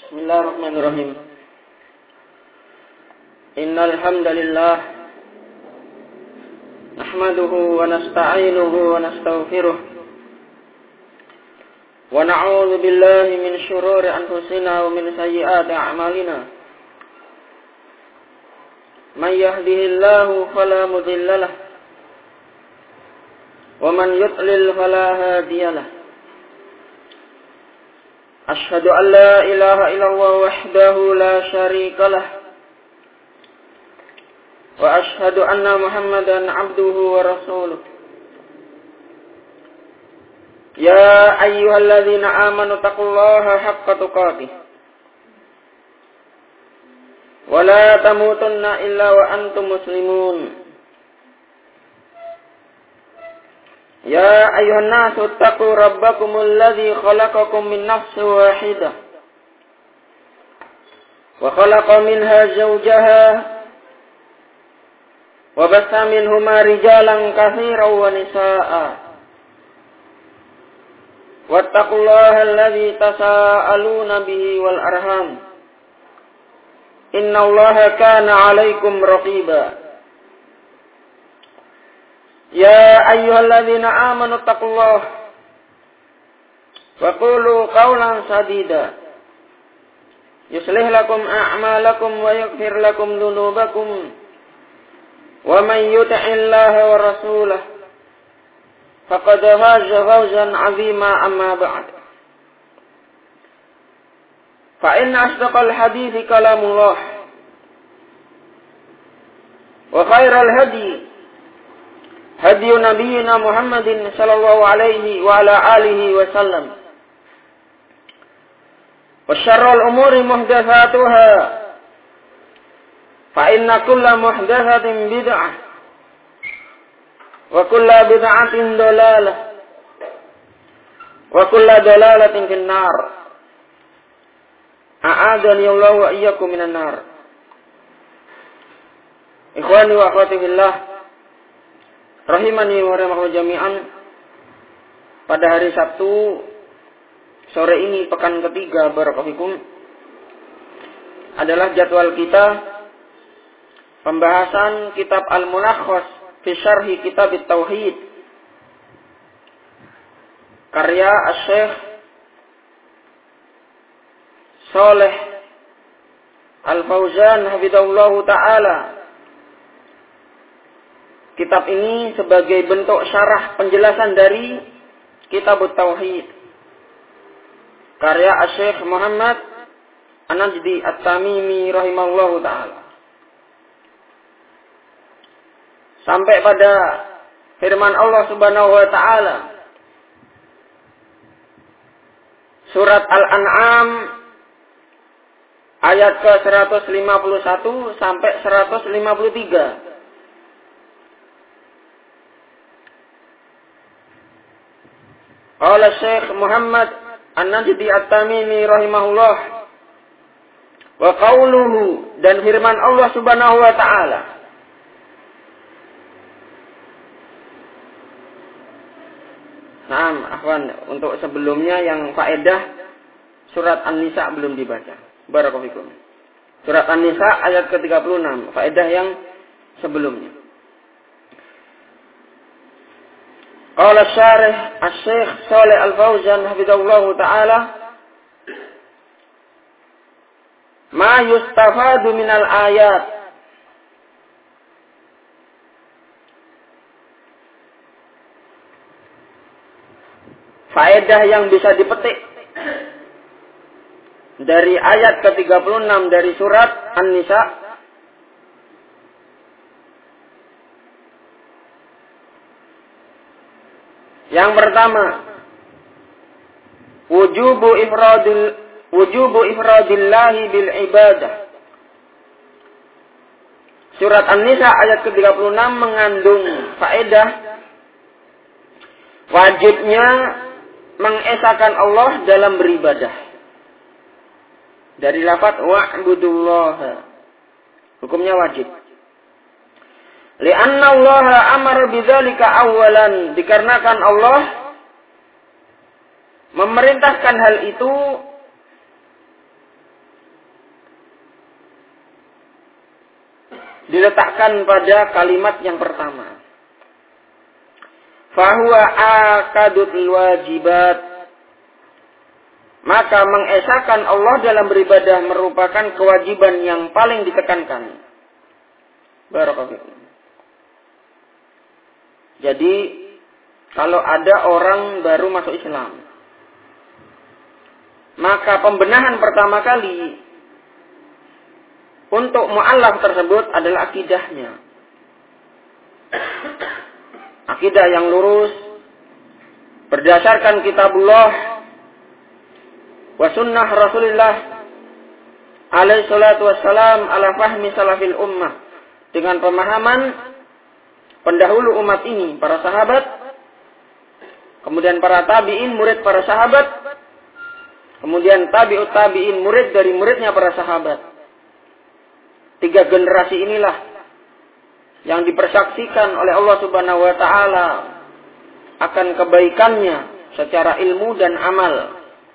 Bismillahirrahmanirrahim. Innal hamdalillah nahmaduhu wa nasta'inuhu wa nastaghfiruh wa na'udzu billahi min shururi anfusina wa min sayyiati a'malina. May yahdihillahu fala mudilla lahu wa man yudlil fala hadiya lahu. Ashhadu an la ilaha illallah wahdahu la syarika lah wa ashhadu anna Muhammadan abduhu wa rasuluh. Ya ayyuhalladzina amanu taqullaha haqqa tuqatih wa la tamutunna illa wa antum muslimun. Ya ayuhan nasu taqu rabbakumul ladzi khalaqakum min nafsin wahidah wa khalaqa minha zawjaha wa bassa minhuma rijalan katsiran wa nisaa'a wattaqullaha alladzi tasaaluna bihi wal arham innallaha kana 'alaikum raqiba. Ya ayyuhalladzina amanu taqullaha wa qulu qawlan sadida yuslih lakum a'malakum wa yaghfir lakum dhunubakum wa man yuti'illaha wa rasulahu faqad faza fawzan 'azima amma ba'd. Fa inna asdaqal hadithi kalamullah wa khairal hadi hadiyu nabiyina Muhammadin sallallahu alaihi wa ala alihi wa sallam. Wa syarrul umuri muhdatsatuha. Fa inna kulla muhdatsatin bid'ah. Wa kulla bid'atin dalalah. Wa kulla dalalatin fin nar. A'adani Allah wa iyyakum minan nar. Ikhwani wa akhwati fillah, rahimani wa rahimakumullah jami'an. Pada hari Sabtu sore ini, pekan ketiga, barakallahu adalah jadwal kita pembahasan kitab Al-Mulakhas fi Syarhi Kitab At-Tauhid karya Asy-Syaikh Shalih Al-Fauzan hafizahullahu taala. Kitab ini sebagai bentuk syarah penjelasan dari Kitab At-Tauhid karya Asy-Syaikh Muhammad An-Najdi At-Tamimi rahimahullahu taala. Sampai pada firman Allah Subhanahu wa taala surat Al-An'am ayat ke-151 sampai 153. Qala Syekh Muhammad An-Najdi At-Tamimi rahimahullah wa qauluhu, dan firman Allah Subhanahu wa taala. Naam, akhwan, untuk sebelumnya yang faedah surat An-Nisa belum dibaca. Barakallahu fikum. Surat An-Nisa ayat ke-36, faedah yang sebelumnya. Qala syarih Asy-Syaikh Shalih Al-Fauzan hafizahullahu taala, ma yustafadu minal ayat. Faedah yang bisa dipetik dari ayat ke-36 dari surat An-Nisa. Yang pertama, wujubu ifradillahi bil ibadah. Surat An-Nisa ayat ke-36 mengandung faedah wajibnya mengesahkan Allah dalam beribadah. Dari lafaz wa'budullaha, hukumnya wajib. Li'anna Allah amara bidzalika awalan, dikarenakan Allah memerintahkan hal itu diletakkan pada kalimat yang pertama. Fahuwa akadul wajibat. Maka mengesahkan Allah dalam beribadah merupakan kewajiban yang paling ditekankan. Barakallahu. Jadi kalau ada orang baru masuk Islam, maka pembenahan pertama kali untuk mu'allaf tersebut adalah akidahnya. Akidah yang lurus berdasarkan kitabullah wa sunnah Rasulullah alaihi salatu wassalam ala fahmi salafil ummah, dengan pemahaman pendahulu umat ini, para sahabat, kemudian para tabi'in, murid para sahabat, kemudian tabi'ut tabi'in, murid dari muridnya para sahabat. 3 generasi inilah yang dipersaksikan oleh Allah Subhanahu wa taala akan kebaikannya secara ilmu dan amal.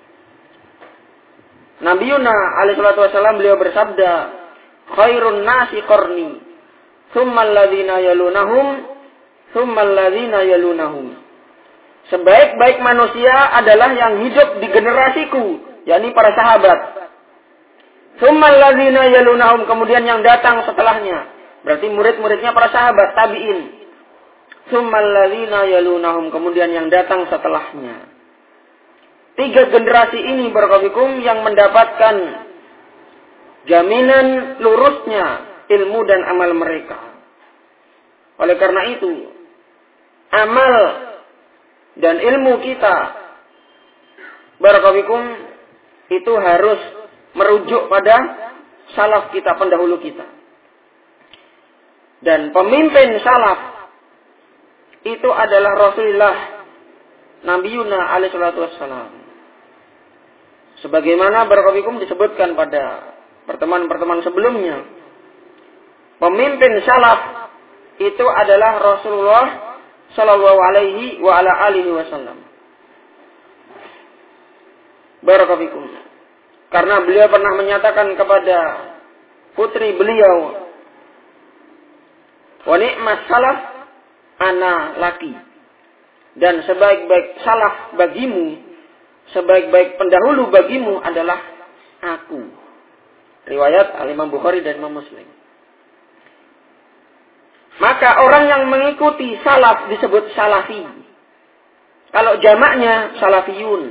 Nabiuna alaihi salatu wasallam beliau bersabda, "Khairun nasi qarni, tsummal ladzina yalunahum, tsummal ladzina yalunahum." Sebaik-baik manusia adalah yang hidup di generasiku, yakni para sahabat. Tsummal ladzina yalunahum, kemudian yang datang setelahnya. Berarti murid-muridnya para sahabat, tabi'in. Tsummal ladzina yalunahum, kemudian yang datang setelahnya. 3 generasi ini barakallahu yang mendapatkan jaminan lurusnya ilmu dan amal mereka. Oleh karena itu, amal dan ilmu kita barakallahu itu harus merujuk pada salaf kita, pendahulu kita. Dan pemimpin salaf itu adalah Rasulullah Nabiuna alaihi salatu wassalam. Sebagaimana barakallahu disebutkan pada pertemuan-pertemuan sebelumnya, pemimpin salaf itu adalah Rasulullah sallallahu alaihi wa ala alihi wasallam. Barakallahu. Karena beliau pernah menyatakan kepada putri beliau, wa ni'mas salaf ana laki. Dan sebaik-baik salaf bagimu, sebaik-baik pendahulu bagimu adalah aku. Riwayat Al-Imam Bukhari dan Imam Muslim. Maka orang yang mengikuti salaf disebut salafi. Kalau jamaknya salafiyun.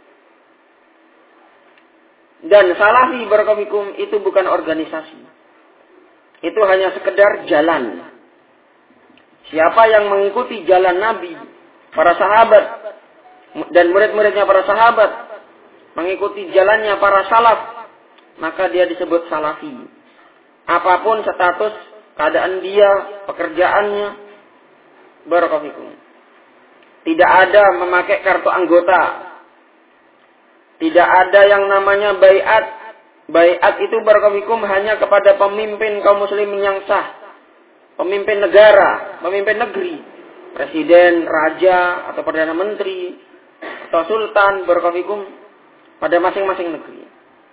Dan salafi barakallahu itu bukan organisasi. Itu hanya sekedar jalan. Siapa yang mengikuti jalan Nabi, para sahabat, dan murid-muridnya para sahabat, mengikuti jalannya para salaf, maka dia disebut salafi. Apapun status, keadaan dia, pekerjaannya, barakallahu. Tidak ada memakai kartu anggota. Tidak ada yang namanya baiat. Baiat itu barakallahu hanya kepada pemimpin kaum muslimin yang sah. Pemimpin negara, pemimpin negeri, presiden, raja, atau perdana menteri, atau sultan, barakallahu pada masing-masing negeri.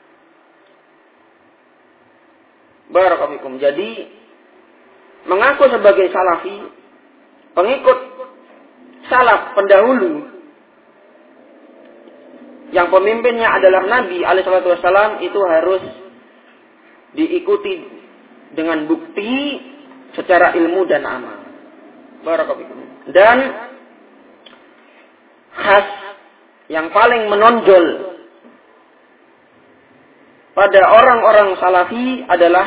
Barakallahu. Jadi mengaku sebagai salafi, pengikut salaf pendahulu, yang pemimpinnya adalah Nabi alaihi salatu wasallam, itu harus diikuti dengan bukti secara ilmu dan amal. Barakallahu. Dan khas yang paling menonjol pada orang-orang salafi adalah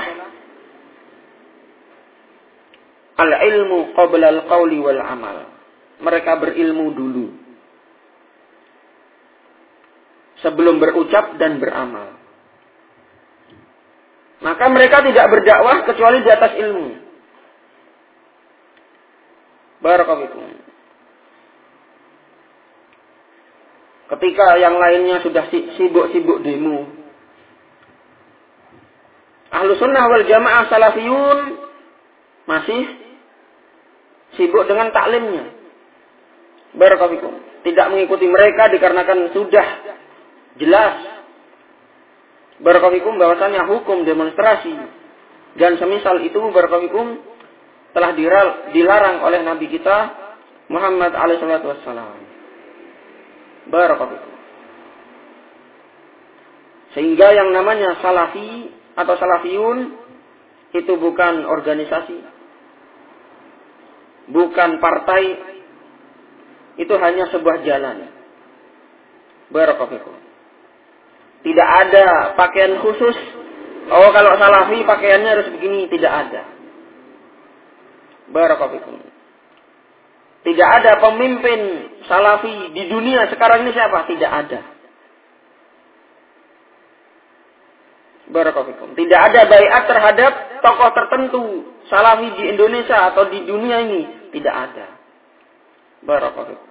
al-ilmu qabla al-qawli wal amal. Mereka berilmu dulu sebelum berucap dan beramal. Maka mereka tidak berdakwah kecuali di atas ilmu. Barakallahu. Ketika yang lainnya sudah sibuk-sibuk demo, Ahlus Sunnah wal Jamaah Salafiyun masih sibuk dengan taklimnya. Barakallahu. Tidak mengikuti mereka dikarenakan sudah jelas barakallahu bahwasannya hukum demonstrasi dan semisal itu barakallahu telah dilarang oleh Nabi kita Muhammad alaihi salatu wassalam. Barakallahu. Sehingga yang namanya salafi atau salafiyun itu bukan organisasi, bukan partai, itu hanya sebuah jalan. Barakallahu. Tidak ada pakaian khusus. Oh, kalau salafi pakaiannya harus begini, tidak ada. Barakallahu. Tidak ada pemimpin salafi di dunia sekarang ini siapa? Tidak ada. Barakallahu. Tidak ada baiat terhadap tokoh tertentu salafi di Indonesia atau di dunia ini, tidak ada. Barakallahu.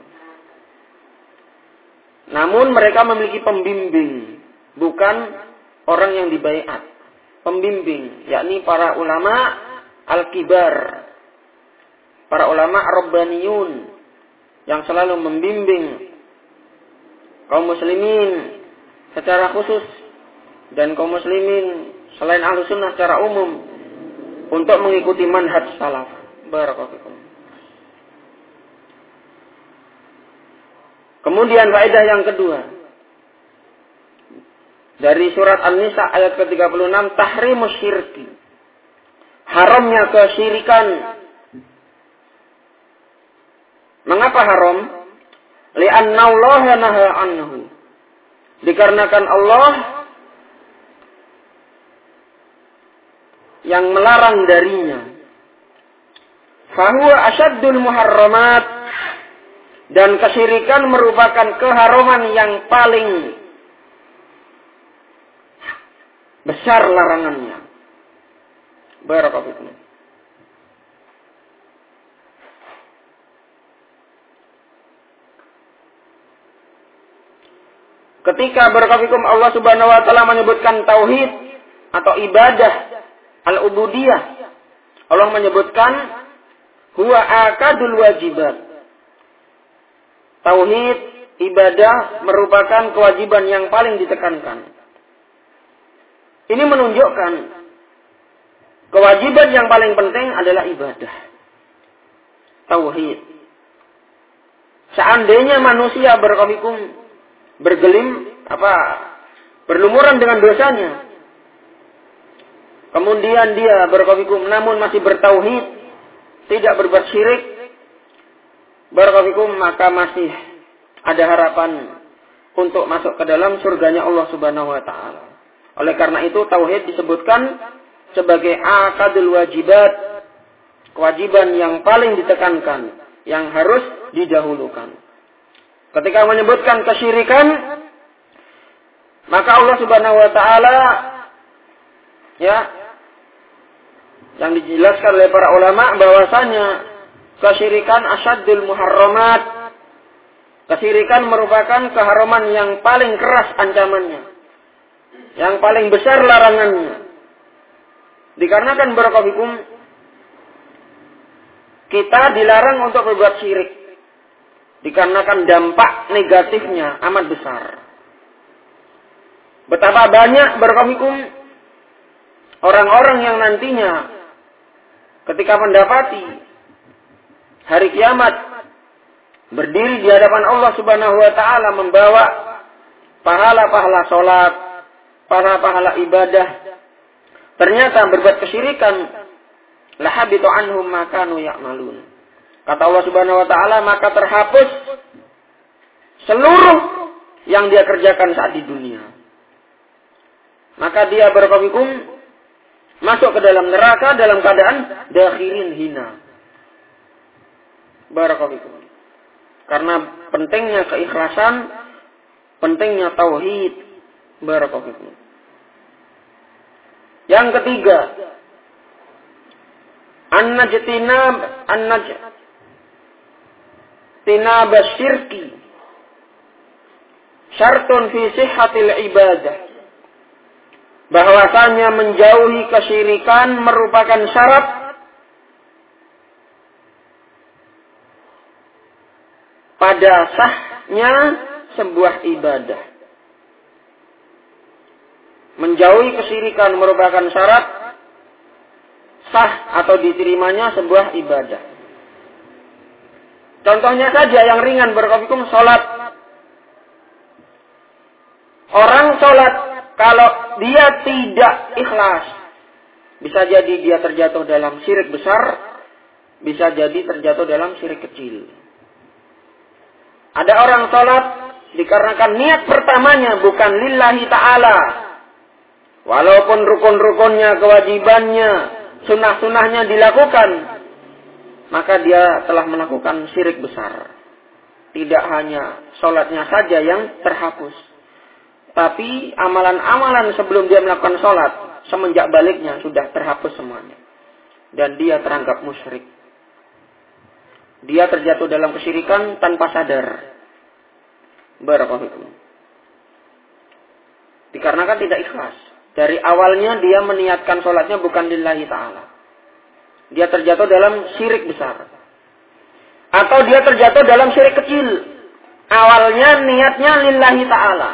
Namun mereka memiliki pembimbing, bukan orang yang dibaiat. Pembimbing, yakni para ulama al-kibar, para ulama rabbaniyun yang selalu membimbing kaum muslimin secara khusus dan kaum muslimin selain ahlu sunnah secara umum untuk mengikuti manhaj salaf. Barakallahu fikum. Kemudian faedah yang kedua dari surat An-Nisa ayat ke-36, tahrimus syirki, haramnya kesyirikan. Mengapa haram? Li'anna Allah naha anhu, dikarenakan Allah yang melarang darinya. Fahuwa asyaddul muharramat, dan kesyirikan merupakan keharaman yang paling besar larangannya. Barakallahu fikum. Ketika barakallahu fikum Allah Subhanahu wa taala menyebutkan tauhid atau ibadah al-ubudiyah, Allah menyebutkan huwa akadul wajibat. Tauhid ibadah merupakan kewajiban yang paling ditekankan. Ini menunjukkan kewajiban yang paling penting adalah ibadah. Tauhid. Seandainya manusia berlumuran dengan dosanya, kemudian dia namun masih bertauhid, tidak berbuat syirik, maka masih ada harapan untuk masuk ke dalam surganya Allah Subhanahu wa taala. Oleh karena itu tauhid disebutkan sebagai akadul wajibat, kewajiban yang paling ditekankan, yang harus didahulukan. Ketika menyebutkan kesyirikan, maka Allah Subhanahu wa taala yang dijelaskan oleh para ulama bahwasanya kesyirikan asyaddul muharramat. Kesyirikan merupakan keharaman yang paling keras ancamannya, yang paling besar larangannya. Dikarenakan barakallahu kita dilarang untuk berbuat syirik, dikarenakan dampak negatifnya amat besar. Betapa banyak barakallahu orang-orang yang nantinya ketika mendapati hari kiamat berdiri di hadapan Allah Subhanahu wa taala membawa pahala-pahala salat, pahala-pahala ibadah, ternyata berbuat kesyirikan, lahabitu anhum ma kanu ya'malun. Kata Allah Subhanahu wa taala, maka terhapus seluruh yang dia kerjakan saat di dunia. Maka dia masuk ke dalam neraka dalam keadaan dakhirin hina. Barakallahu. Karena pentingnya keikhlasan, pentingnya tauhid. Barakallahu. Yang ketiga, an-najtinab syirki syartun fi sihhatil ibadah. Bahwasanya menjauhi kesyirikan merupakan syarat pada sahnya sebuah ibadah. Menjauhi kesyirikan merupakan syarat sah atau diterimanya sebuah ibadah. Contohnya saja yang ringan barakallahu salat. Orang salat kalau dia tidak ikhlas, bisa jadi dia terjatuh dalam syirik besar, bisa jadi terjatuh dalam syirik kecil. Ada orang salat dikarenakan niat pertamanya bukan lillahi ta'ala. Walaupun rukun-rukunnya, kewajibannya, sunnah-sunnahnya dilakukan, maka dia telah melakukan syirik besar. Tidak hanya salatnya saja yang terhapus, tapi amalan-amalan sebelum dia melakukan salat, semenjak baliknya sudah terhapus semuanya. Dan dia teranggap musyrik. Dia terjatuh dalam kesyirikan tanpa sadar. Barakallahu. Dikarenakan tidak ikhlas. Dari awalnya dia meniatkan sholatnya bukan lillahi ta'ala. Dia terjatuh dalam syirik besar. Atau dia terjatuh dalam syirik kecil. Awalnya niatnya lillahi ta'ala.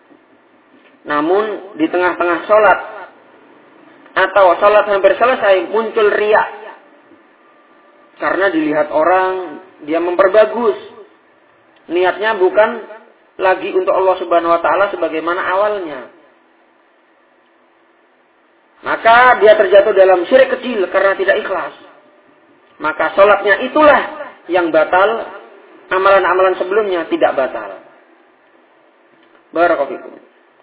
Namun di tengah-tengah sholat, atau sholat hampir selesai, muncul riya. Karena dilihat orang, dia memperbagus. Niatnya bukan lagi untuk Allah Subhanahu wa Ta'ala sebagaimana awalnya. Maka dia terjatuh dalam syirik kecil karena tidak ikhlas. Maka sholatnya itulah yang batal, amalan-amalan sebelumnya tidak batal. Barakallahu fikum.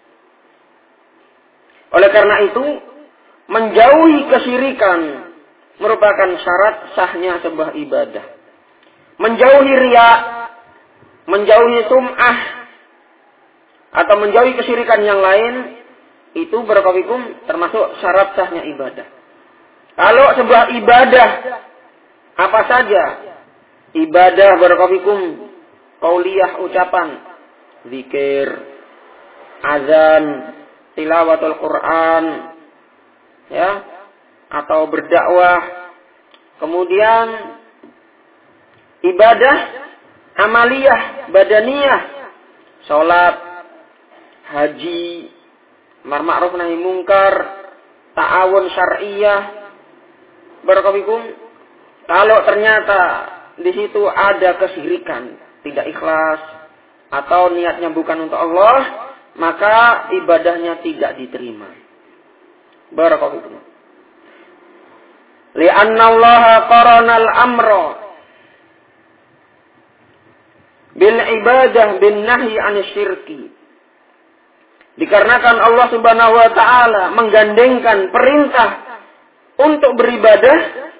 Oleh karena itu, menjauhi kesyirikan merupakan syarat sahnya sebuah ibadah. Menjauhi riya, menjauhi sum'ah, atau menjauhi kesyirikan yang lain, itu barakallahu termasuk syarat sahnya ibadah. Kalau sebuah ibadah, apa saja, ibadah barakallahu qauliyah ucapan, zikir, azan, tilawatul Quran, ya, atau berdakwah, kemudian ibadah amaliyah, badaniyah, sholat, haji, amar ma'ruf nahi mungkar, ta'awun syar'iyah, barakallahu. Kalau ternyata di situ ada kesyirikan, tidak ikhlas, atau niatnya bukan untuk Allah, maka ibadahnya tidak diterima. Barakallahu. Li'anna Allah qarana al-amra bil ibadah bin nahi 'anil syirki. Dikarenakan Allah Subhanahu wa Ta'ala menggandengkan perintah untuk beribadah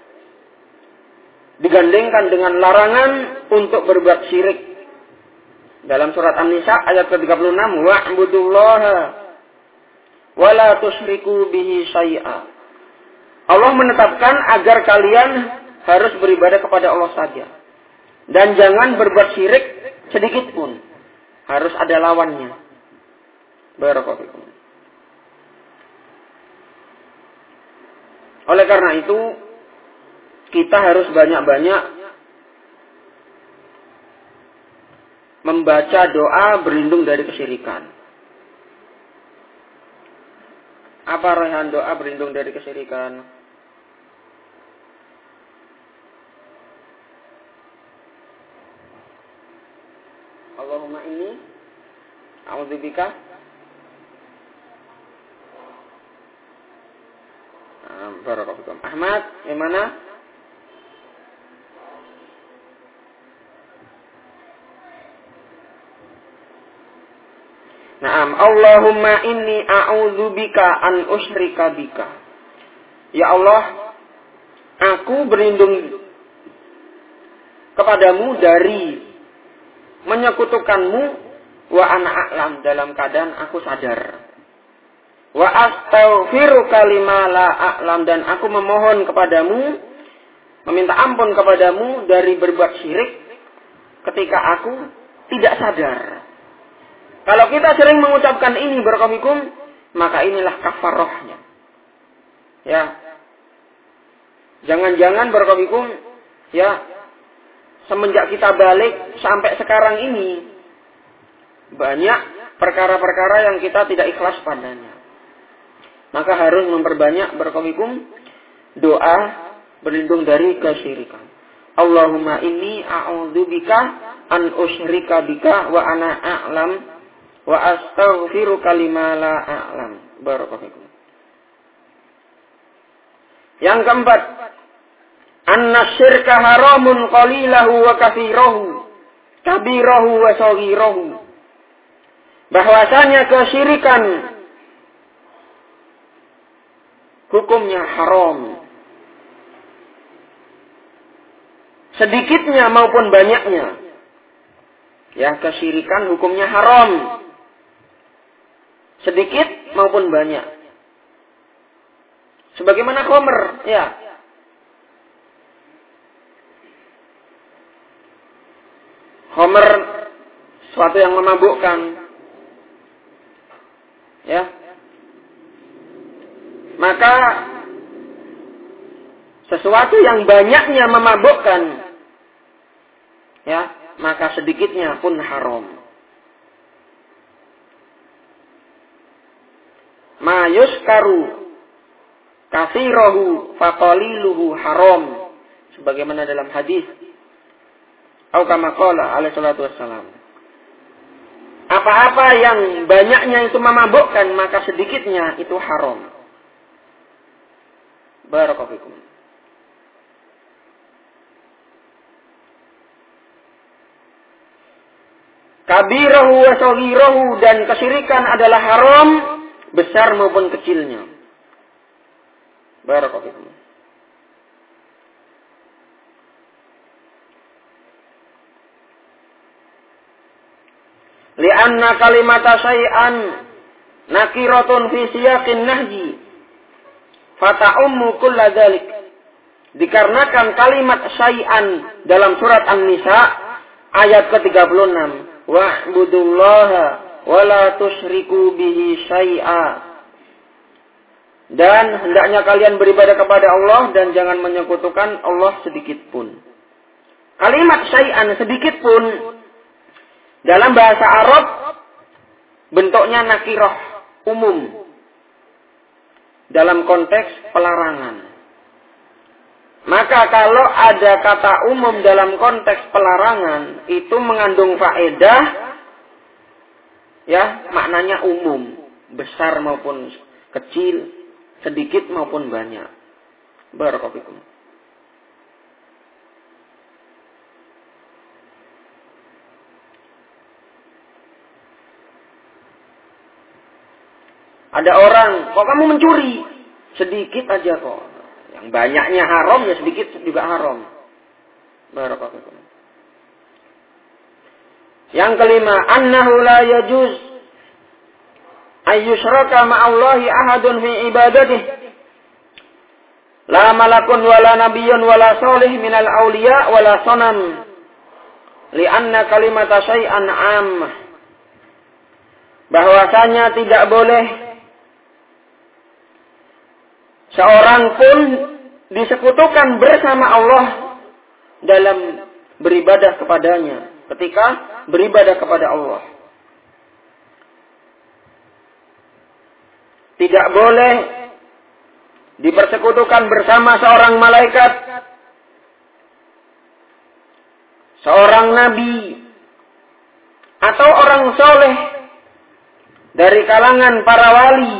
digandengkan dengan larangan untuk berbuat syirik. Dalam surat An-Nisa ayat ke-36, wa'budullaha wa la tusyriku bihi syai'a. Allah menetapkan agar kalian harus beribadah kepada Allah saja. Dan jangan berbuat syirik sedikit pun. Harus ada lawannya. Barakallahu. Oleh karena itu, kita harus banyak-banyak membaca doa berlindung dari kesyirikan. Apa raihan doa berlindung dari kesyirikan? Allahumma inni a'udzubika barakallahu. Ahmad, yang mana? Naam, Allahumma inni a'udzubika an usyrika bika. Ya Allah, aku berlindung kepadamu dari menyekutukanmu wa ana a'lam, dalam keadaan aku sadar. Wa astaghfiruka lima la a'lam, dan aku memohon kepadamu, meminta ampun kepadamu dari berbuat syirik ketika aku tidak sadar. Kalau kita sering mengucapkan ini barakallahu, maka inilah kafarahnya. Ya. Jangan-jangan barakallahu, ya, semenjak kita balik sampai sekarang ini banyak perkara-perkara yang kita tidak ikhlas padanya. Maka harus memperbanyak barakallahu doa berlindung dari kesyirikan. Allahumma inni a'udzubika an usyrika bika wa ana a'lam wa astaghfiruka lima la a'lam. Barakallahu. Yang keempat, anna syirka haramun qalilahu wa katsirahu, kabirahu wa saghirahu. Bahwasanya kesyirikan hukumnya haram. Sedikitnya maupun banyaknya. Ya, kesyirikan hukumnya haram. Sedikit maupun banyak. Sebagaimana khamr, ya. Khamr suatu yang memabukkan. Ya. Maka sesuatu yang banyaknya memabukkan, ya, maka sedikitnya pun haram. Ma yuskaru katsirahu faqaliluhu haram, sebagaimana dalam hadis atau kama qala alaihi salatu wassalam. Apa-apa yang banyaknya itu memabukkan, maka sedikitnya itu haram. Barakallahu fikum. Kabirahu wa saghirahu, dan kesyirikan adalah haram besar maupun kecilnya. Barakallahu fikum. Lianna kalimata syai'an nakiratun fi siyaqin nahyi fata'ummu kulla dzalik. Dikarenakan kalimat syai'an dalam surat An-Nisa ayat ke-36, wa'budullaha wa la tusyriku bihi syai'a. Dan hendaknya kalian beribadah kepada Allah dan jangan menyekutukan Allah sedikit pun. Kalimat syai'an, sedikit pun, dalam bahasa Arab bentuknya nakirah, umum, dalam konteks pelarangan. Maka kalau ada kata umum dalam konteks pelarangan, itu mengandung faedah, ya, maknanya umum, besar maupun kecil, sedikit maupun banyak. Barakallahu fikum. Ada orang, kok kamu mencuri? Sedikit aja kok. Yang banyaknya haram, ya sedikit juga haram. Barakallahu fikum. Yang kelima, annahu la yajuz ayyushraka ma'allahi ahadun fi ibadatihi. La malakun wala nabiyyun wala salih minal awliya wala sanam. Lianna kalimata syai'an 'ammah. Bahwasanya tidak boleh seorang pun disekutukan bersama Allah dalam beribadah kepadanya, ketika beribadah kepada Allah. Tidak boleh dipersekutukan bersama seorang malaikat, seorang nabi, atau orang soleh dari kalangan para wali,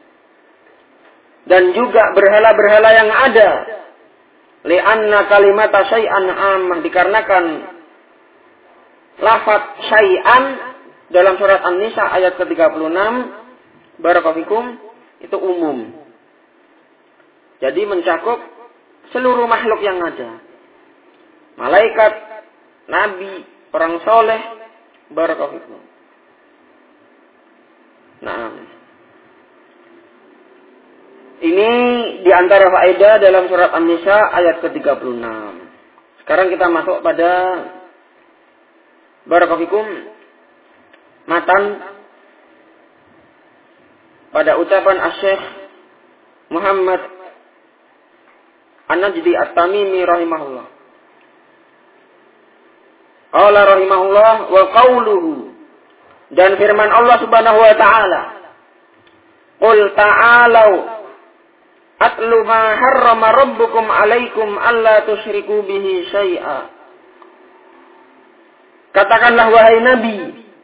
dan juga berhala-berhala yang ada. Li'anna kalimata syai'an 'ammah, dikarenakan lafaz syai'an dalam surat An-Nisa ayat ke-36, barakallahu fikum, itu umum. Jadi mencakup seluruh makhluk yang ada. Malaikat, nabi, orang soleh, barakallahu fikum. Nah, ini diantara faedah dalam surat An-Nisa ayat ke-36. Sekarang kita masuk pada barakallahu fikum matan pada ucapan Asy-Syaikh Muhammad An-Najdi At-Tamimi rahimahullah. Qala rahimahullah wa qauluhu, dan firman Allah Subhanahu wa taala, qul ta'alau Atlu ma harrama rabbukum alaikum alla tusyriku bihi syai'a. Katakanlah wahai Nabi.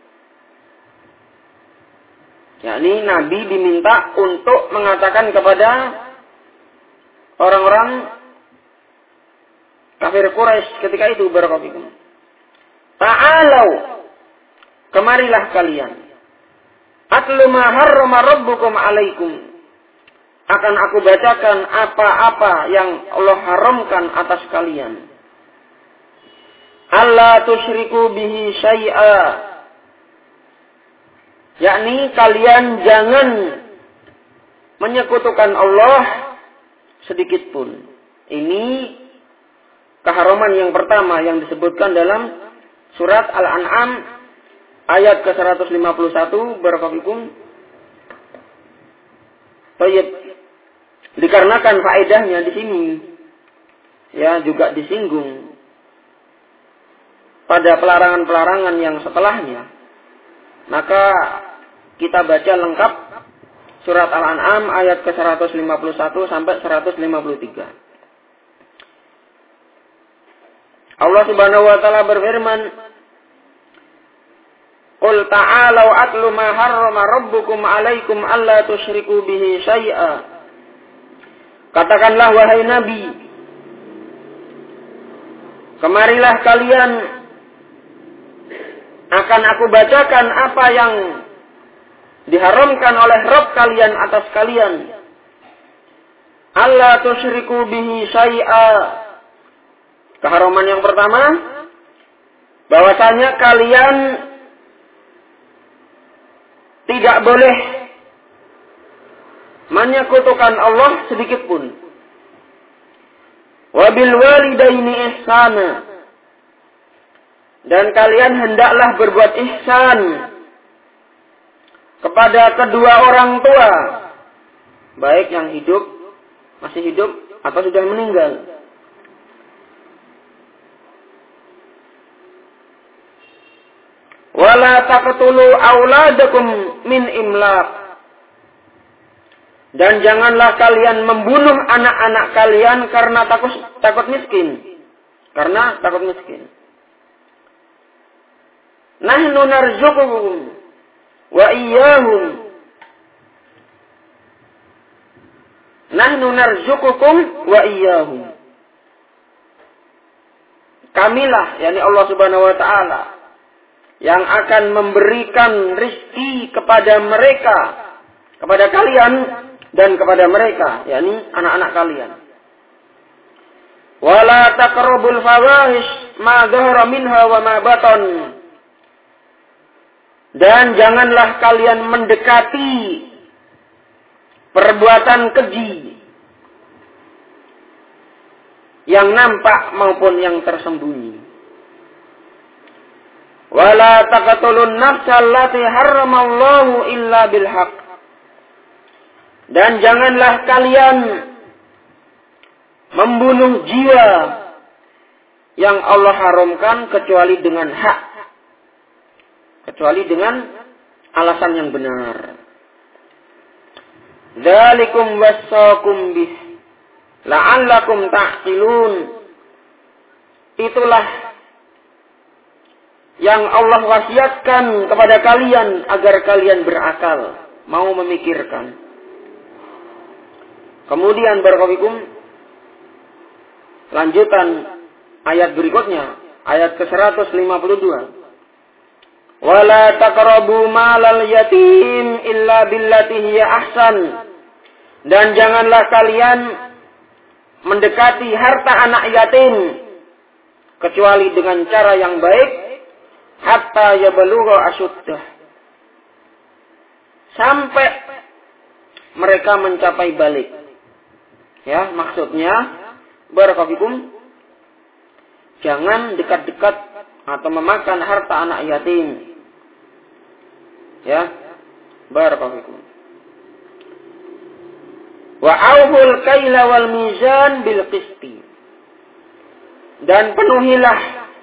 Yakni Nabi diminta untuk mengatakan kepada orang-orang kafir Quraisy ketika itu, barakallahu. Ta'alau, kemarilah kalian. Atlu ma harrama rabbukum alaikum. Akan aku bacakan apa-apa yang Allah haramkan atas kalian. Alla tusyriku bihi syai'a. Yakni kalian jangan menyekutukan Allah sedikit pun. Ini keharaman yang pertama yang disebutkan dalam surat Al-An'am ayat ke-151, barakallahu. Baik. Dikarenakan faedahnya di sini ya juga disinggung pada pelarangan-pelarangan yang setelahnya. Maka kita baca lengkap surat Al-An'am ayat ke-151 sampai 153. Allah Subhanahu wa taala berfirman, "Qul ta'alu atlu ma harrama rabbukum 'alaikum alla tusyriku bihi syai'a." Katakanlah wahai Nabi, kemarilah kalian, akan aku bacakan apa yang diharamkan oleh Rabb kalian atas kalian. Alla tusyriku bihi syai'a. Keharaman yang pertama, bahwasanya kalian tidak boleh menyekutukan Allah sedikit pun. Wabil walidaini ihsana. Dan kalian hendaklah berbuat ihsan kepada kedua orang tua, baik yang hidup, masih hidup atau sudah meninggal. Wala taqtulu auladakum min imlaq. Dan janganlah kalian membunuh anak-anak kalian karena takut miskin. Karena takut miskin. Nahnu narzuqukum wa iyyahum. Nahnu narzuqukum wa iyyahum. Kamilah, yakni Allah Subhanahu wa taala, yang akan memberikan rizki kepada mereka, kepada kalian dan kepada mereka, yakni anak-anak kalian. Wala taqrabul fawahish ma dhahara minha wa ma batan. Dan janganlah kalian mendekati perbuatan keji yang nampak maupun yang tersembunyi. Wala taqtulun nafsal lati harramallahu illa bil haqq. Dan janganlah kalian membunuh jiwa yang Allah haramkan kecuali dengan hak. Kecuali dengan alasan yang benar. Dzalikum wassaqum bih la'allakum ta'qilun. Itulah yang Allah wasiatkan kepada kalian agar kalian berakal, mau memikirkan. Kemudian barakallahu, lanjutan ayat berikutnya, ayat ke-152. Wala taqrabu malal yatim illa billati hiya ahsan. Dan janganlah kalian mendekati harta anak yatim kecuali dengan cara yang baik, hatta yablugha ashuddah. Sampai mereka mencapai balik. Ya, maksudnya barakallahu, jangan dekat-dekat atau memakan harta anak yatim. Ya, barakallahu. Wa auful kaila wal mizan bil qisti. Dan penuhilah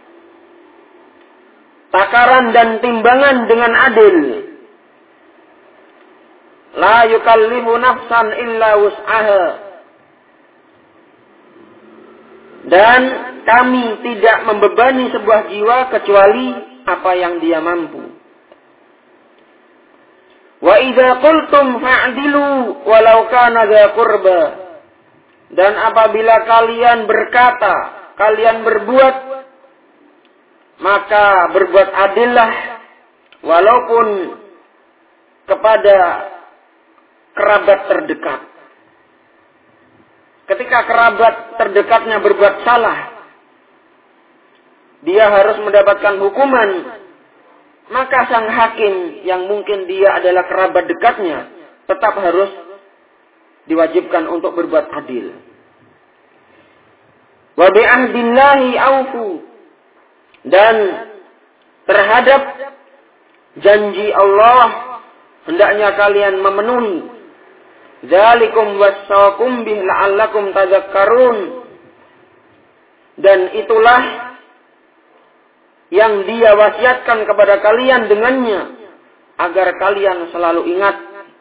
takaran dan timbangan dengan adil. La yukallifu nafsan illa wus'aha. Dan kami tidak membebani sebuah jiwa kecuali apa yang dia mampu. Wa idza qultum fa'dilu walau kana dza qurba. Dan apabila kalian berkata, kalian berbuat, maka berbuat adillah walaupun kepada kerabat terdekat. Ketika kerabat terdekatnya berbuat salah, dia harus mendapatkan hukuman, maka sang hakim yang mungkin dia adalah kerabat dekatnya tetap harus diwajibkan untuk berbuat adil. Wa bi ahdillahi aufu. Dan terhadap janji Allah hendaknya kalian memenuhi. Dzalikum wassaqum bih la'allakum tadzakkarun. Dan itulah yang dia wasiatkan kepada kalian dengannya agar kalian selalu ingat.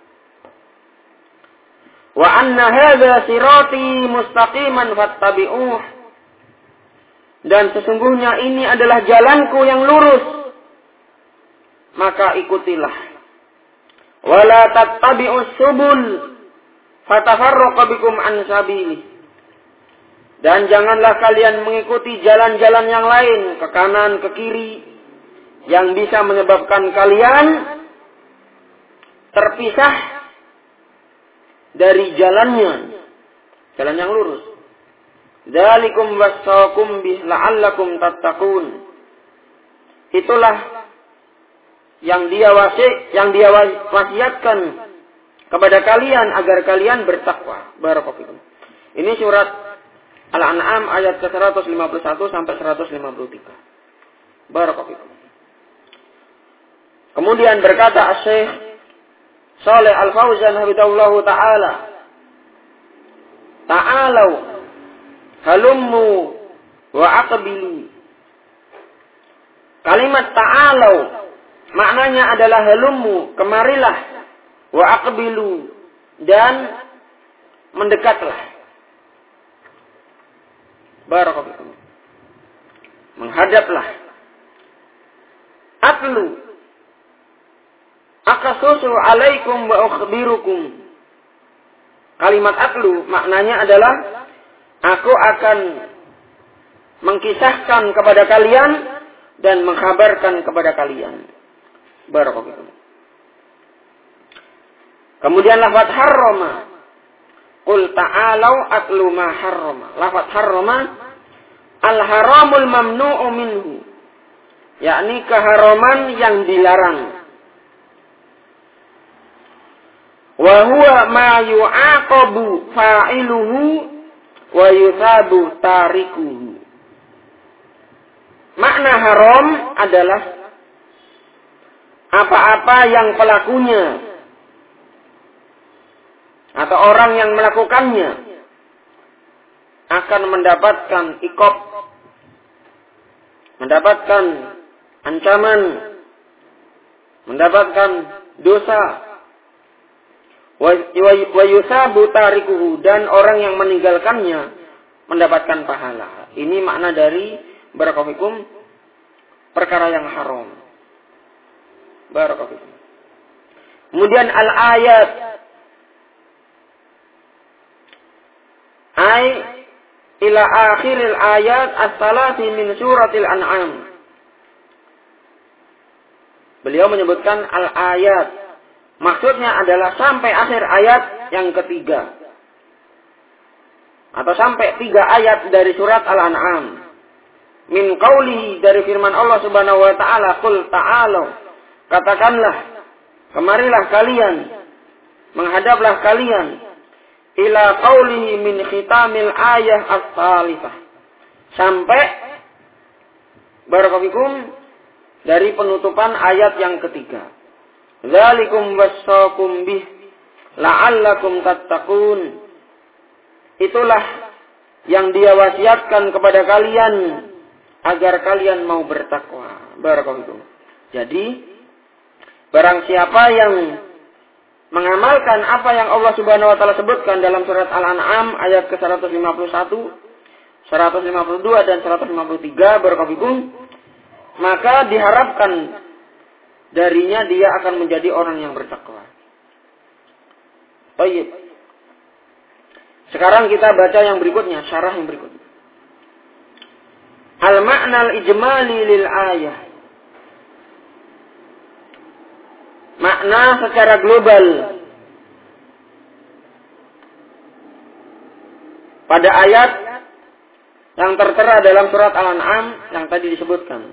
Wa anna hadza sirati mustaqiman fattabi'uh. Dan sesungguhnya ini adalah jalanku yang lurus, maka ikutilah. Wala tattabi'us subul fatafarraqu bikum an sabilih. Dan janganlah kalian mengikuti jalan-jalan yang lain, ke kanan, ke kiri, yang bisa menyebabkan kalian terpisah dari jalannya, jalan yang lurus. Dzalikum wassaqum bih la'allakum tattaqun. Itulah yang dia wasiatkan kepada kalian agar kalian bertakwa. Barakallahu. Ini surat Al-An'am ayat ke-151 sampai 153. Barakallahu. Kemudian berkata Syekh Shalih Al-Fauzan hafizahullahu taala, ta'alau halummu wa aqbilu. Kalimat ta'alau maknanya adalah halummu, kemarilah, wa aqbilu, dan mendekatlah. Barakallahu. Menghadaplah. Atlu aqasusu alaikum wa ukhbirukum. Kalimat atlu maknanya adalah aku akan mengkisahkan kepada kalian dan mengkhabarkan kepada kalian. Barakallahu. Kemudian lafaz harrama. Qul ta'alau atlu ma harrama. Lafaz harrama al-haramul mamnu'u minhu. Yakni keharaman yang dilarang. Wa huwa ma yu'aqabu fa'iluhu wa yuthabu tarikuhu. Makna haram adalah apa-apa yang pelakunya atau orang yang melakukannya akan mendapatkan iqab, mendapatkan ancaman, mendapatkan dosa. Wa yusabu tarikuhu, dan orang yang meninggalkannya mendapatkan pahala. Ini makna dari barakallahu perkara yang haram. Barakallahu. Kemudian al-ayat ay ila akhiril ayat as-salati min suratil an'am. Beliau menyebutkan al-ayat. Maksudnya adalah sampai akhir ayat yang ketiga. Atau sampai 3 ayat dari surat Al-An'am. Min qawlihi, dari firman Allah subhanahu wa ta'ala. Qul ta'alau. Katakanlah, kemarilah kalian. Menghadaplah kalian. Ila qawlihi min khitamil ayah as-salifah. Sampai barakallahu dari penutupan ayat yang ketiga. Dzalikum wassaqum bih la'allakum tattaqun. Itulah yang dia wasiatkan kepada kalian agar kalian mau bertakwa. Barakallahu. Jadi barang siapa yang mengamalkan apa yang Allah Subhanahu wa taala sebutkan dalam surat Al-An'am ayat ke-151 152 dan 153 barakallahu, maka diharapkan darinya dia akan menjadi orang yang bertakwa. Baik. Sekarang kita baca yang berikutnya, syarah yang berikutnya. Al-ma'na al-ijmali lil ayah. Makna secara global pada ayat yang tertera dalam surat Al-An'am yang tadi disebutkan.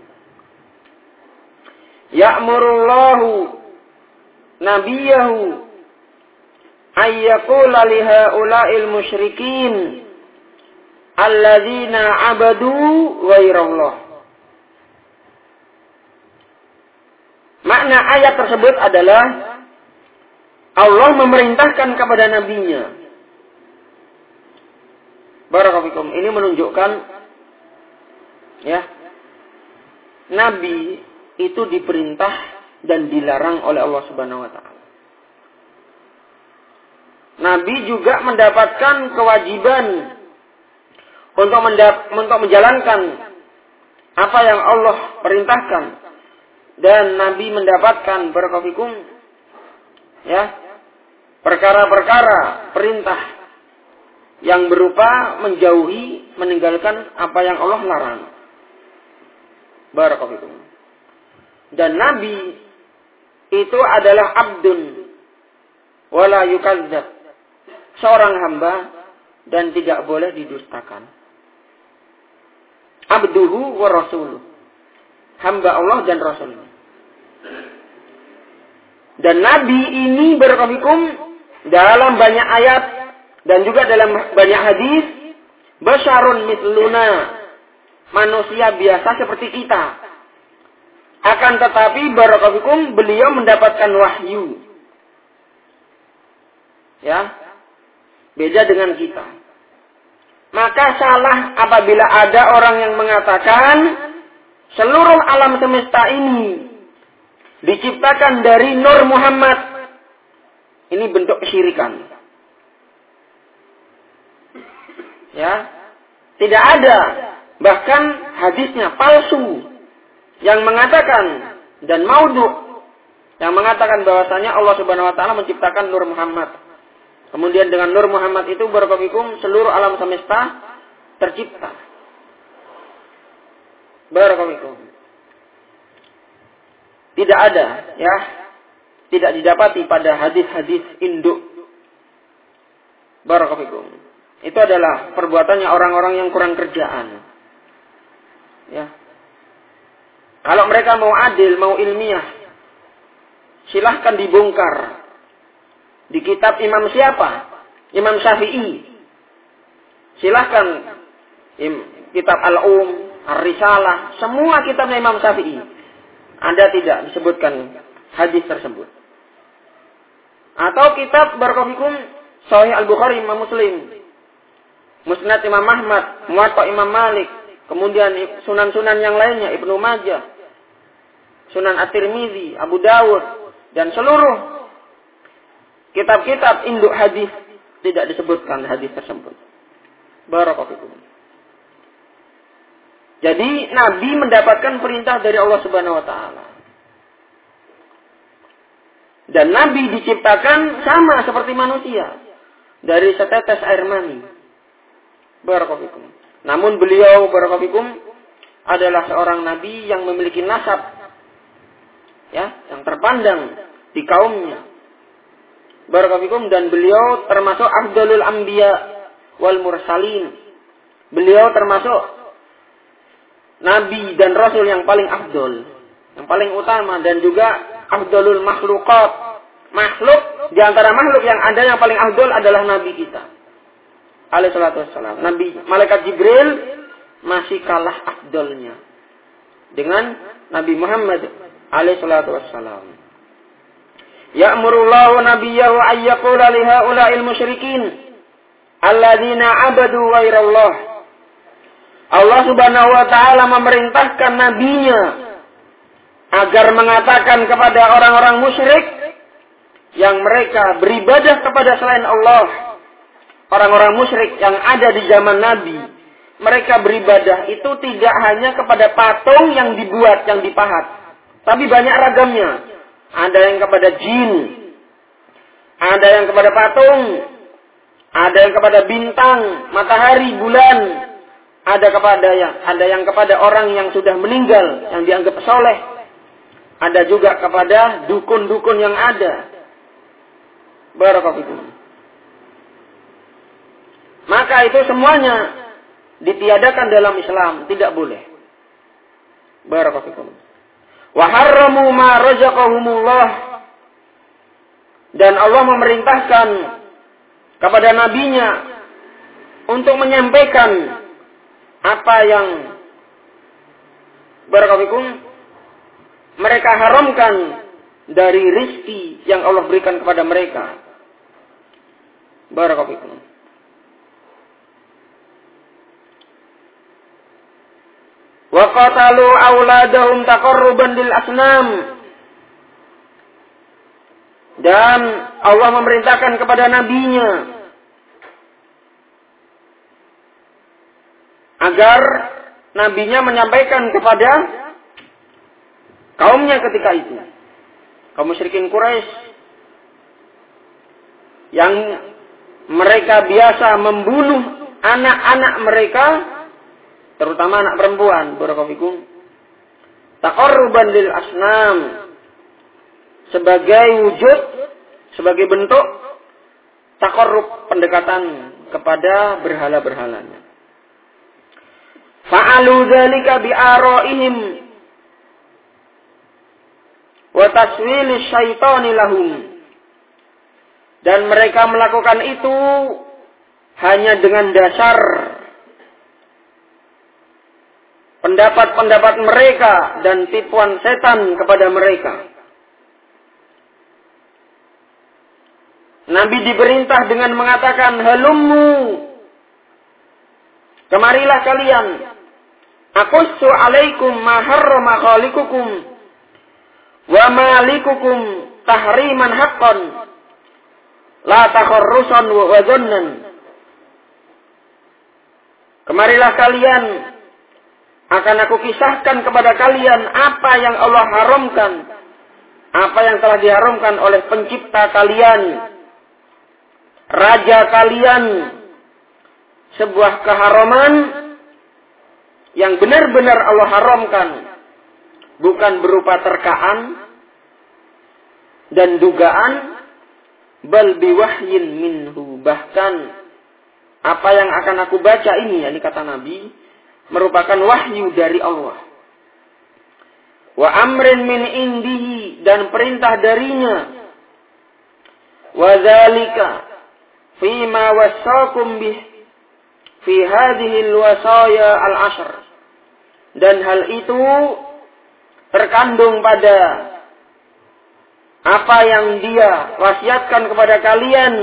Ya'murullahu nabiyahu ayyaqula lihaula'il musyrikin alladzina abadu ghairallah. Makna ayat tersebut adalah Allah memerintahkan kepada nabinya. Barakallahu fikum. Ini menunjukkan ya, nabi itu diperintah dan dilarang oleh Allah Subhanahu wa taala. Nabi juga mendapatkan kewajiban untuk menjalankan apa yang Allah perintahkan, dan Nabi mendapatkan barakallahu ya, perkara-perkara perintah yang berupa menjauhi, meninggalkan apa yang Allah larang. Barakallahu. Dan Nabi itu adalah abdun wala yukadzab, seorang hamba dan tidak boleh didustakan. Abduhu wa rasuluh, hamba Allah dan Rasulnya. Dan Nabi ini barakallahu dalam banyak ayat dan juga dalam banyak hadis, basyarun misluna, manusia biasa seperti kita. Akan tetapi barakallahu beliau mendapatkan wahyu. Ya. Beda dengan kita. Maka salah apabila ada orang yang mengatakan seluruh alam semesta ini diciptakan dari Nur Muhammad. Ini bentuk kesyirikan. Ya, tidak ada, bahkan hadisnya palsu yang mengatakan dan maudhu yang mengatakan bahwasanya Allah Subhanahu wa taala menciptakan Nur Muhammad. Kemudian dengan Nur Muhammad itu barakallahu seluruh alam semesta tercipta. Barakallahu. Tidak ada, ya. Tidak didapati pada hadis-hadis induk. Barakallahu. Itu adalah perbuatannya orang-orang yang kurang kerjaan. Ya. Kalau mereka mau adil, mau ilmiah, silahkan dibongkar. Di kitab Imam siapa? Imam Syafi'i. Silahkan kitab Ar-Risalah, semua kitabnya Imam Syafi'i. Ada tidak disebutkan hadis tersebut? Atau kitab barakallahu Sahih Al-Bukhari, Imam Muslim, Musnad Imam Ahmad, Muwatta Imam Malik, kemudian sunan-sunan yang lainnya, Ibnu Majah, Sunan At-Tirmidzi, Abu Dawud, dan seluruh kitab-kitab induk hadis tidak disebutkan hadis tersebut. Barakallahu. Jadi Nabi mendapatkan perintah dari Allah Subhanahu wa taala. Dan Nabi diciptakan sama seperti manusia, dari setetes air mani. Barakallahu. Namun beliau barakallahu adalah seorang nabi yang memiliki nasab, ya, yang terpandang di kaumnya. Barakallahu, dan beliau termasuk afdalul anbiya wal mursalin. Beliau termasuk nabi dan rasul yang paling afdol, yang paling utama, dan juga afdalul makhluqat. Makhluk, di antara makhluk yang ada yang paling afdol adalah nabi kita, alaihi salatu wassalam. Nabi malaikat Jibril masih kalah afdolnya dengan Nabi Muhammad alaihi salatu wassalam. Ya'murullahu nabiyahu ayyaqula lihaula'il musyrikin alladzina abadu ghairallah. Allah Subhanahu wa taala memerintahkan nabinya agar mengatakan kepada orang-orang musyrik yang mereka beribadah kepada selain Allah, orang-orang musyrik yang ada di zaman Nabi, mereka beribadah itu tidak hanya kepada patung yang dibuat, yang dipahat. Tapi banyak ragamnya. Ada yang kepada jin, ada yang kepada patung, ada yang kepada bintang, matahari, bulan, ada yang kepada orang yang sudah meninggal, yang dianggap soleh. Ada juga kepada dukun-dukun yang ada. Barakallahu fikum. Maka itu semuanya ditiadakan dalam Islam, tidak boleh. Barakallahu fikum. Wa harramu ma razaqahumullah. Dan Allah memerintahkan kepada nabinya untuk menyampaikan apa yang barakallahu fikum mereka haramkan dari rizki yang Allah berikan kepada mereka. Barakallahu fikum. Wa qatalu auladahum taqarruban lil asnam. Dan Allah memerintahkan kepada nabinya agar nabinya menyampaikan kepada kaumnya ketika itu, kaum musyrikin Quraisy yang mereka biasa membunuh anak-anak mereka, terutama anak perempuan, barakallahu fikum, taqarruban lil asnam, sebagai wujud, sebagai bentuk taqarrub, pendekatan kepada berhala-berhalanya. Fa'alu dzalika bi'ara'ihim wa taswili syaitani lahum. Dan mereka melakukan itu hanya dengan dasar pendapat-pendapat mereka dan tipuan setan kepada mereka. Nabi diperintah dengan mengatakan, halummu, kemarilah kalian, aqussu alaikum ma harrama khaliqukum wa malikukum tahriman haqqan la takharrusan wa dhannan. Kemarilah kalian, akan aku kisahkan kepada kalian apa yang Allah haramkan, apa yang telah diharamkan oleh pencipta kalian, raja kalian, sebuah keharaman yang benar-benar Allah haramkan, bukan berupa terkaan dan dugaan, bal biwahyin minhu, bahkan apa yang akan aku baca ini, yakni kata Nabi, merupakan wahyu dari Allah. Wa amrin min indihi, dan perintah darinya. Wa dzalika fima wassakum bih fi hadhihi alwasaya al-ashr. Dan hal itu terkandung pada apa yang dia wasiatkan kepada kalian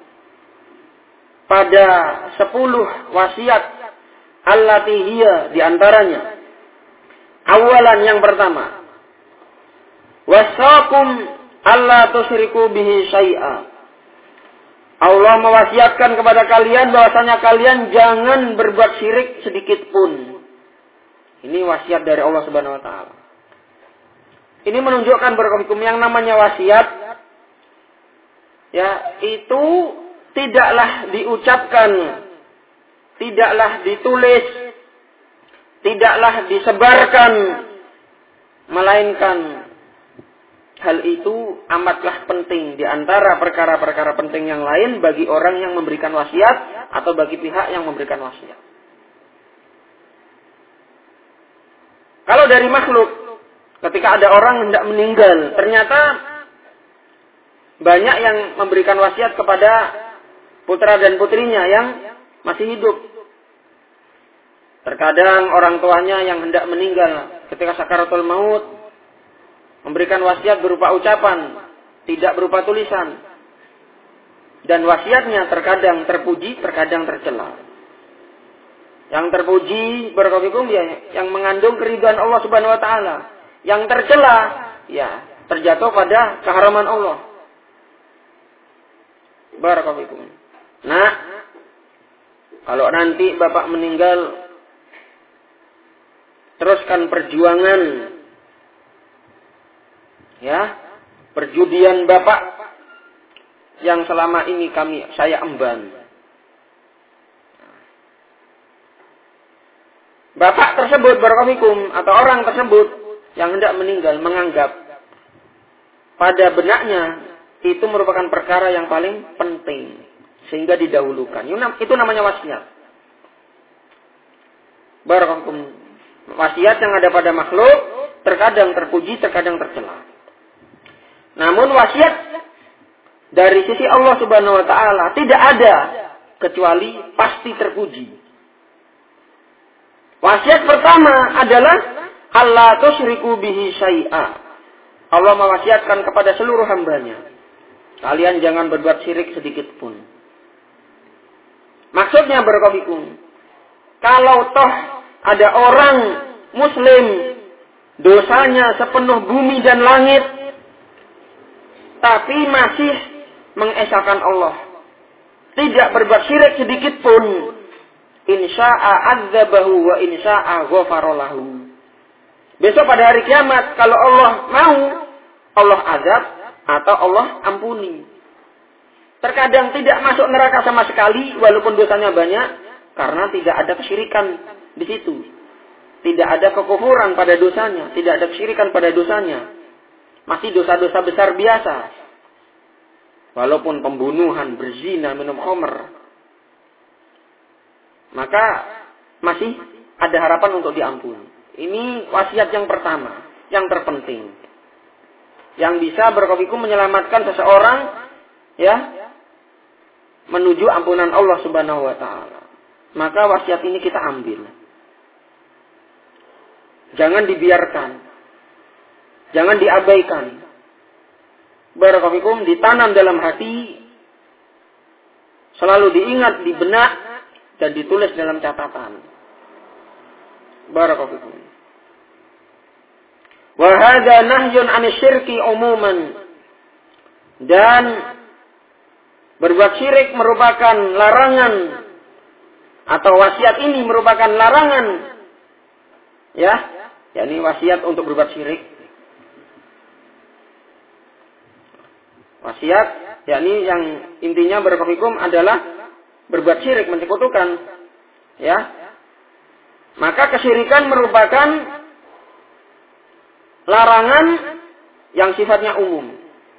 pada 10 wasiat allati hiya, diantaranya. Awalan, yang pertama, wasakum alla tusyriku bihi syai'a. Allah mewasiatkan kepada kalian bahwasanya kalian jangan berbuat syirik sedikit pun. Ini wasiat dari Allah Subhanahu wa taala. Ini menunjukkan berhukum yang namanya wasiat, ya, itu tidaklah diucapkan, tidaklah ditulis, tidaklah disebarkan, melainkan hal itu amatlah penting di antara perkara-perkara penting yang lain bagi orang yang memberikan wasiat atau bagi pihak yang memberikan wasiat. Kalau dari makhluk, ketika ada orang hendak meninggal, ternyata banyak yang memberikan wasiat kepada putra dan putrinya yang masih hidup. Terkadang orang tuanya yang hendak meninggal ketika sakaratul maut memberikan wasiat berupa ucapan, tidak berupa tulisan. Dan wasiatnya terkadang terpuji, terkadang tercela. Yang terpuji berkofikum ya, yang mengandung keridhaan Allah Subhanahu wa taala. Yang tercela ya, terjatuh pada keharaman Allah. Barakallahu fikum. Nah, kalau nanti bapak meninggal meninggalkan perjuangan, ya, perjudian bapak yang selama ini saya emban. Bapak tersebut barakallahu atau orang tersebut yang hendak meninggal menganggap pada benaknya itu merupakan perkara yang paling penting sehingga didahulukan. Itu namanya wasiat. Barakallahu. Wasiat yang ada pada makhluk terkadang terpuji, terkadang tercela. Namun wasiat dari sisi Allah Subhanahu wa taala tidak ada kecuali pasti terpuji. Wasiat pertama adalah alla tusyriku bihi syai'a. Allah mewasiatkan kepada seluruh hambanya, kalian jangan berbuat syirik sedikit pun. Maksudnya barakallahu, kalau toh ada orang muslim dosanya sepenuh bumi dan langit tapi masih mengesahkan Allah, tidak berbuat syirik sedikit pun, insya'a adzabahu wa insya'a ghafara lahu. Besok pada hari kiamat kalau Allah mau, Allah azab atau Allah ampuni. Terkadang tidak masuk neraka sama sekali walaupun dosanya banyak karena tidak ada kesyirikan di situ. Tidak ada kekufuran pada dosanya, tidak ada kesyirikan pada dosanya. Masih dosa-dosa besar biasa. Walaupun pembunuhan, berzina, minum khamr, maka masih ada harapan untuk diampuni. Ini wasiat yang pertama, yang terpenting. Yang bisa barakallahu menyelamatkan seseorang, ya, menuju ampunan Allah Subhanahu wa taala. Maka wasiat ini kita ambil. Jangan dibiarkan. Jangan diabaikan. Barakallahu ditanam dalam hati, selalu diingat di benak dan ditulis dalam catatan. Barakallahu. Wa hadza nahyun 'anil syirki umuman. Dan berbuat syirik merupakan larangan, atau wasiat ini merupakan larangan, ya, yakni wasiat untuk berbuat syirik. Wasiat, yakni yang intinya barakallahu adalah berbuat syirik, menyekutukan, ya. Maka kesyirikan merupakan larangan yang sifatnya umum.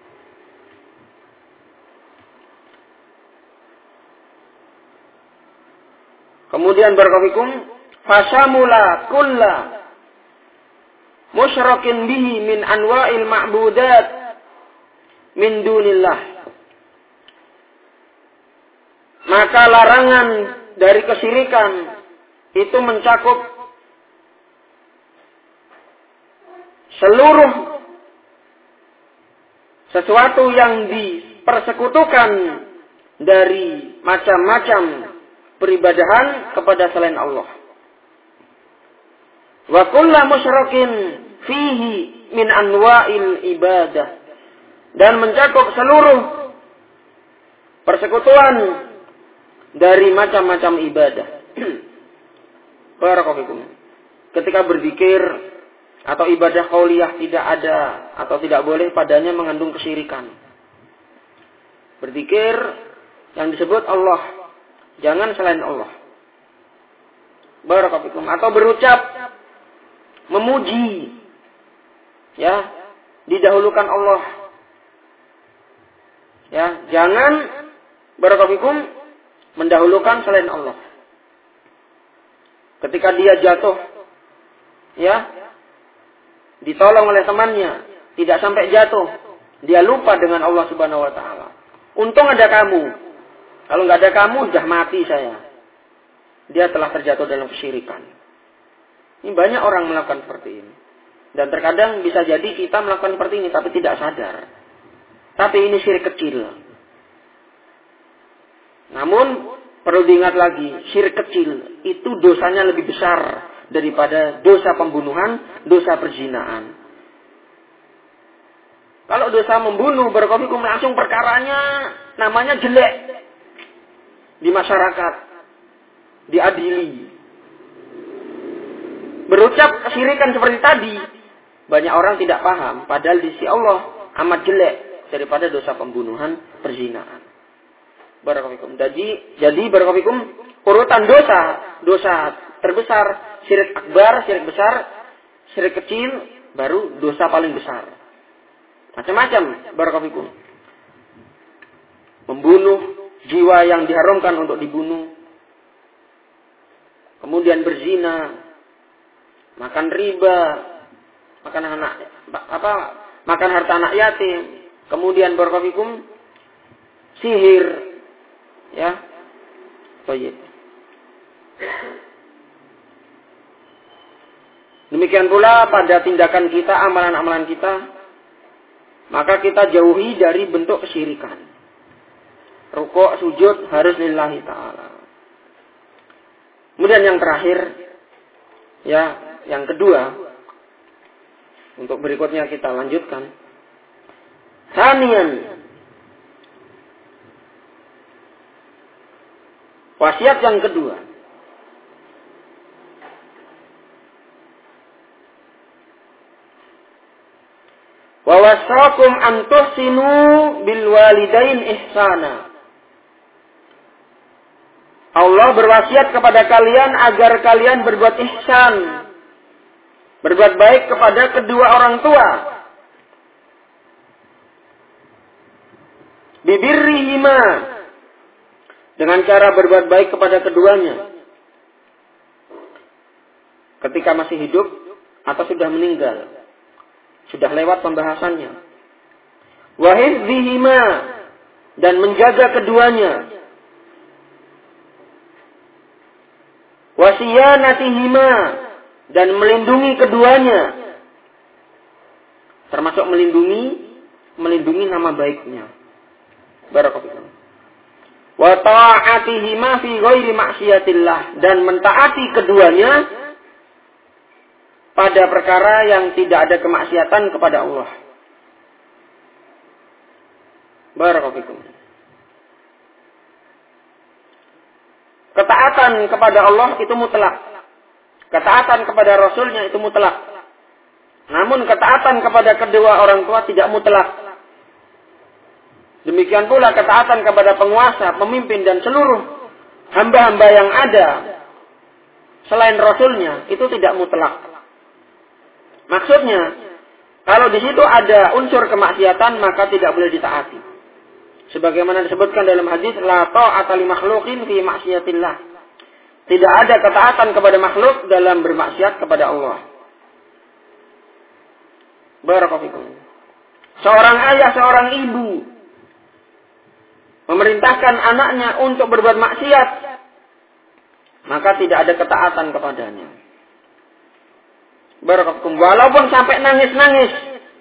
Kemudian barakallahu fasamula kulla musyrakin bihi min anwa'il ma'budat min dunillah. Maka larangan dari kesyirikan itu mencakup seluruh sesuatu yang dipersekutukan dari macam-macam peribadahan kepada selain Allah. Wa kullu musyrikin fihi min anwa'il ibadah, dan mencakup seluruh persekutuan dari macam-macam ibadah. Barakallahu. Ketika berzikir atau ibadah qauliyah tidak ada atau tidak boleh padanya mengandung kesyirikan. Berzikir yang disebut Allah, jangan selain Allah. Barakallahu. Atau berucap memuji, ya, didahulukan Allah. Ya, jangan barakallahu mendahulukan selain Allah. Ketika dia jatuh, ya, ditolong oleh temannya, tidak sampai jatuh, dia lupa dengan Allah Subhanahu wa taala. Untung ada kamu. Kalau nggak ada kamu, sudah mati saya. Dia telah terjatuh dalam kesyirikan. Ini banyak orang melakukan seperti ini. Dan terkadang bisa jadi kita melakukan seperti ini tapi tidak sadar. Tapi ini syirik kecil. Namun perlu diingat lagi, syirik kecil itu dosanya lebih besar daripada dosa pembunuhan, dosa perzinaan. Kalau dosa membunuh barakallahu langsung perkaranya namanya jelek di masyarakat, diadili. berucap kesyirikan seperti tadi, banyak orang tidak paham. Padahal di sisi Allah amat jelek daripada dosa pembunuhan, perzinaan. Barakallahu. Jadi barakallahu urutan dosa terbesar, syirik akbar, syirik besar, syirik kecil, baru dosa paling besar. Macam-macam barakallahu. Membunuh jiwa yang diharamkan untuk dibunuh. Kemudian berzina, makan riba, makan harta anak yatim, kemudian barakallahu sihir, ya. Baik. Demikian pula pada tindakan kita, amalan-amalan kita, maka kita jauhi dari bentuk kesyirikan. Rukuk, sujud harus lillahi ta'ala. Kemudian yang terakhir, ya, yang kedua, untuk berikutnya kita lanjutkan. Sanian, wasiat yang kedua. Wa wasakum an tuhsinu bil walidain ihsana. Allah berwasiat kepada kalian agar kalian berbuat ihsan, berbuat baik kepada kedua orang tua. Bibirrihima, dengan cara berbuat baik kepada keduanya. Ketika masih hidup atau sudah meninggal. Sudah lewat pembahasannya. Wa hifdzihima, dan menjaga keduanya. Wasiyanatihima, dan melindungi keduanya. Termasuk melindungi nama baiknya. Barakallahu. Wa ta'atihima fi ghairi maksiatillah, dan mentaati keduanya pada perkara yang tidak ada kemaksiatan kepada Allah. Barakallahu. Ketaatan kepada Allah itu mutlak. Ketaatan kepada Rasulnya itu mutlak. Namun ketaatan kepada kedua orang tua tidak mutlak. Demikian pula ketaatan kepada penguasa, pemimpin dan seluruh hamba-hamba yang ada selain Rasulnya itu tidak mutlak. Maksudnya, kalau di situ ada unsur kemaksiatan maka tidak boleh ditaati. Sebagaimana disebutkan dalam hadis, la ta'ata li makhluqin fi maksiatillah. Tidak ada ketaatan kepada makhluk dalam bermaksiat kepada Allah. Barakallahu. Seorang ayah, seorang ibu memerintahkan anaknya untuk berbuat maksiat, maka tidak ada ketaatan kepadanya. Barakallahu. Walaupun sampai nangis-nangis,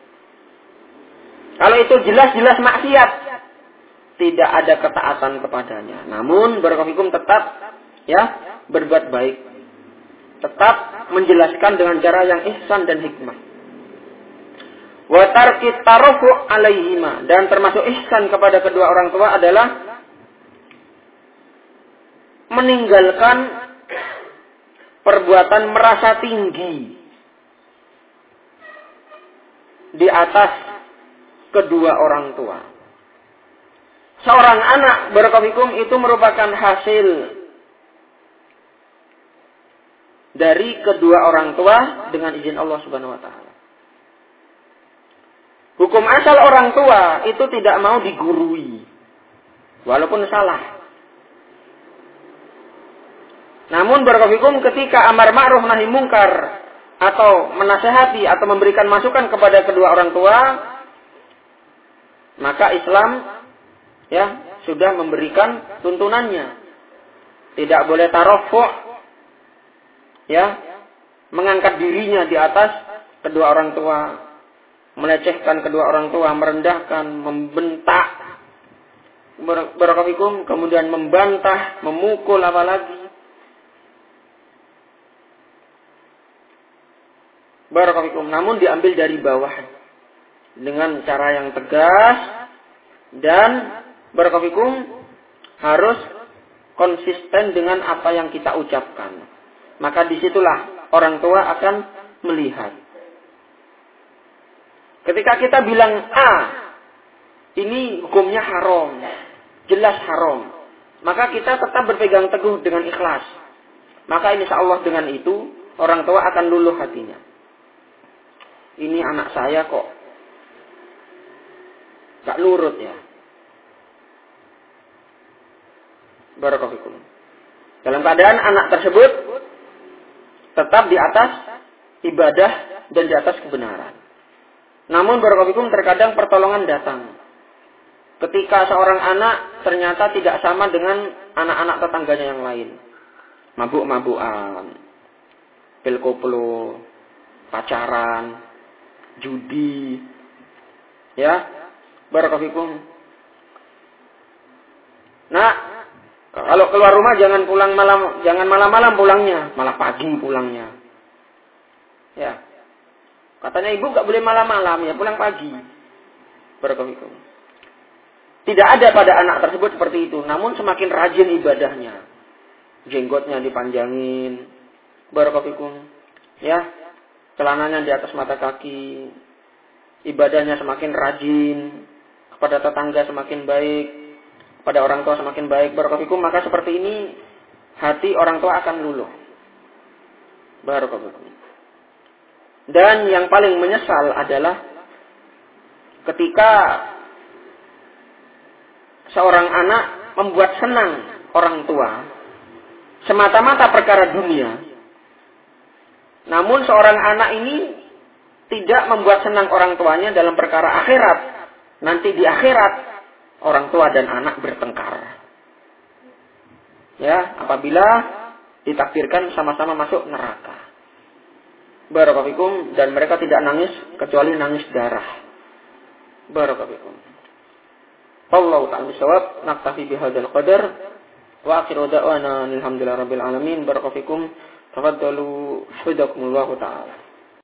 kalau itu jelas-jelas maksiat, tidak ada ketaatan kepadanya. Namun barakallahu tetap ya berbuat baik. Tetap menjelaskan dengan cara yang ihsan dan hikmah. Wa tarki tarufu alaihima, dan termasuk ihsan kepada kedua orang tua adalah meninggalkan perbuatan merasa tinggi di atas kedua orang tua. Seorang anak barakallahu itu merupakan hasil dari kedua orang tua dengan izin Allah Subhanahu wa taala. Hukum asal orang tua itu tidak mau digurui walaupun salah. Namun barakallahu ketika amar ma'ruf nahi mungkar atau menasihati atau memberikan masukan kepada kedua orang tua, maka Islam ya sudah memberikan tuntunannya. Tidak boleh tarofu', ya, mengangkat dirinya di atas kedua orang tua, melecehkan kedua orang tua, merendahkan, membentak, barakallahu, kemudian membantah, memukul apalagi. Barakallahu, namun diambil dari bawah dengan cara yang tegas dan barakallahu harus konsisten dengan apa yang kita ucapkan. Maka disitulah orang tua akan melihat. Ketika kita bilang A, ini hukumnya haram, jelas haram, maka kita tetap berpegang teguh dengan ikhlas. Maka insya Allah dengan itu orang tua akan luluh hatinya. Ini anak saya kok gak nurut ya. Barakallahu fikum. Dalam keadaan anak tersebut tetap di atas ibadah dan di atas kebenaran. Namun barakallahu fikum, terkadang pertolongan datang. Ketika seorang anak ternyata tidak sama dengan anak-anak tetangganya yang lain. Mabuk-mabukan, pil koplo, pacaran, judi. Ya, barakallahu fikum. Nah, kalau keluar rumah jangan malam-malam pulangnya, malah pagi pulangnya. Ya. Katanya ibu gak boleh malam-malam, ya pulang pagi. Barakallahu fikum. Tidak ada pada anak tersebut seperti itu, namun semakin rajin ibadahnya. Jenggotnya dipanjangin. Barakallahu fikum. Ya. Celananya di atas mata kaki. Ibadahnya semakin rajin. Kepada tetangga semakin baik. Pada orang tua semakin baik. Barakallahu fikum. Maka seperti ini hati orang tua akan luluh. Barakallahu fikum. Dan yang paling menyesal adalah ketika seorang anak membuat senang orang tua semata-mata perkara dunia. Namun seorang anak ini tidak membuat senang orang tuanya dalam perkara akhirat. Nanti di akhirat orang tua dan anak bertengkar. Ya, apabila ditakdirkan sama-sama masuk neraka. Barakallahu fikum, dan mereka tidak nangis kecuali nangis darah. Barakallahu fikum. Wallahu ta'ala bishawab. Naktafi bihadzal qadar. Wa akhiru da'wana alhamdulillahi rabbil alamin. Barakallahu fikum. Tafaddalu hafizakumullah ta'ala.